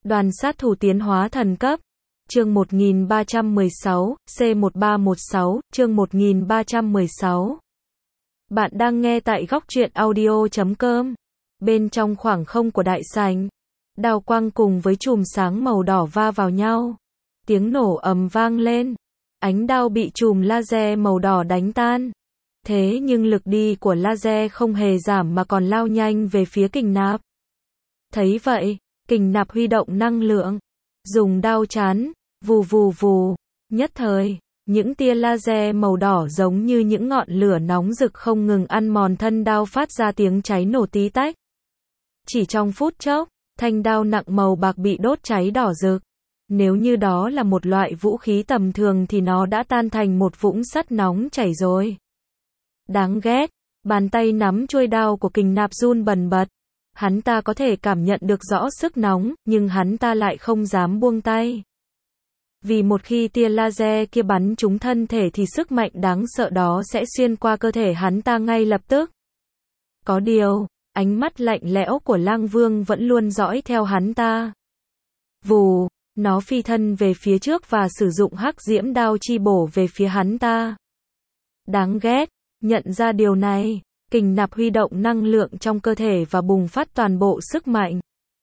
Đoàn sát thủ tiến hóa thần cấp. Chương 1316, C1316, chương 1316. Bạn đang nghe tại góc truyện audio.com. Bên trong khoảng không của đại sảnh, đao quang cùng với chùm sáng màu đỏ va vào nhau. Tiếng nổ ầm vang lên. Ánh đao bị chùm laser màu đỏ đánh tan. Thế nhưng lực đi của laser không hề giảm mà còn lao nhanh về phía kình nạp. Thấy vậy, kình nạp huy động năng lượng, dùng đao chắn, vù vù vù. Nhất thời, những tia laser màu đỏ giống như những ngọn lửa nóng rực không ngừng ăn mòn thân đao phát ra tiếng cháy nổ tí tách. Chỉ trong phút chốc, thanh đao nặng màu bạc bị đốt cháy đỏ rực. Nếu như đó là một loại vũ khí tầm thường thì nó đã tan thành một vũng sắt nóng chảy rồi. Đáng ghét, bàn tay nắm chuôi đao của kình nạp run bần bật. Hắn ta có thể cảm nhận được rõ sức nóng, nhưng hắn ta lại không dám buông tay. Vì một khi tia laser kia bắn trúng thân thể thì sức mạnh đáng sợ đó sẽ xuyên qua cơ thể hắn ta ngay lập tức. Có điều, ánh mắt lạnh lẽo của Lang Vương vẫn luôn dõi theo hắn ta. Vù, nó phi thân về phía trước và sử dụng hắc diễm đao chi bổ về phía hắn ta. Đáng ghét, nhận ra điều này, kình nạp huy động năng lượng trong cơ thể và bùng phát toàn bộ sức mạnh.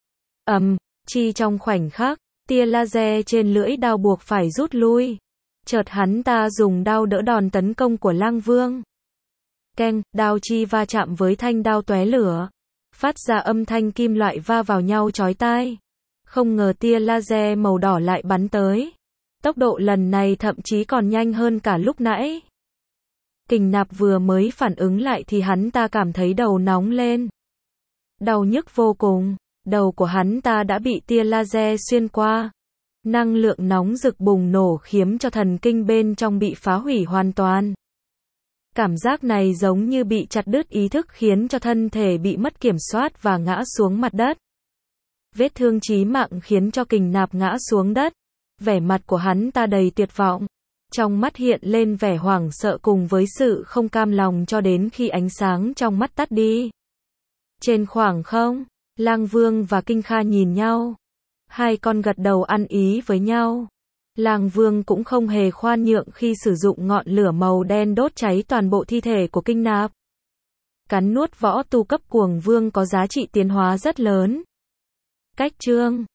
Chi trong khoảnh khắc, tia laser trên lưỡi đao buộc phải rút lui. Chợt hắn ta dùng đao đỡ đòn tấn công của Lang Vương. Keng, đao chi va chạm với thanh đao tóe lửa, phát ra âm thanh kim loại va vào nhau chói tai. Không ngờ tia laser màu đỏ lại bắn tới. Tốc độ lần này thậm chí còn nhanh hơn cả lúc nãy. Kình nạp vừa mới phản ứng lại thì hắn ta cảm thấy đầu nóng lên. Đau nhức vô cùng, đầu của hắn ta đã bị tia laser xuyên qua. Năng lượng nóng rực bùng nổ khiến cho thần kinh bên trong bị phá hủy hoàn toàn. Cảm giác này giống như bị chặt đứt ý thức khiến cho thân thể bị mất kiểm soát và ngã xuống mặt đất. Vết thương chí mạng khiến cho kình nạp ngã xuống đất. Vẻ mặt của hắn ta đầy tuyệt vọng. Trong mắt hiện lên vẻ hoảng sợ cùng với sự không cam lòng cho đến khi ánh sáng trong mắt tắt đi. Trên khoảng không, Lang Vương và Kinh Kha nhìn nhau. Hai con gật đầu ăn ý với nhau. Lang Vương cũng không hề khoan nhượng khi sử dụng ngọn lửa màu đen đốt cháy toàn bộ thi thể của Kinh Nạp. Cắn nuốt võ tu cấp cuồng vương có giá trị tiến hóa rất lớn. Cách chương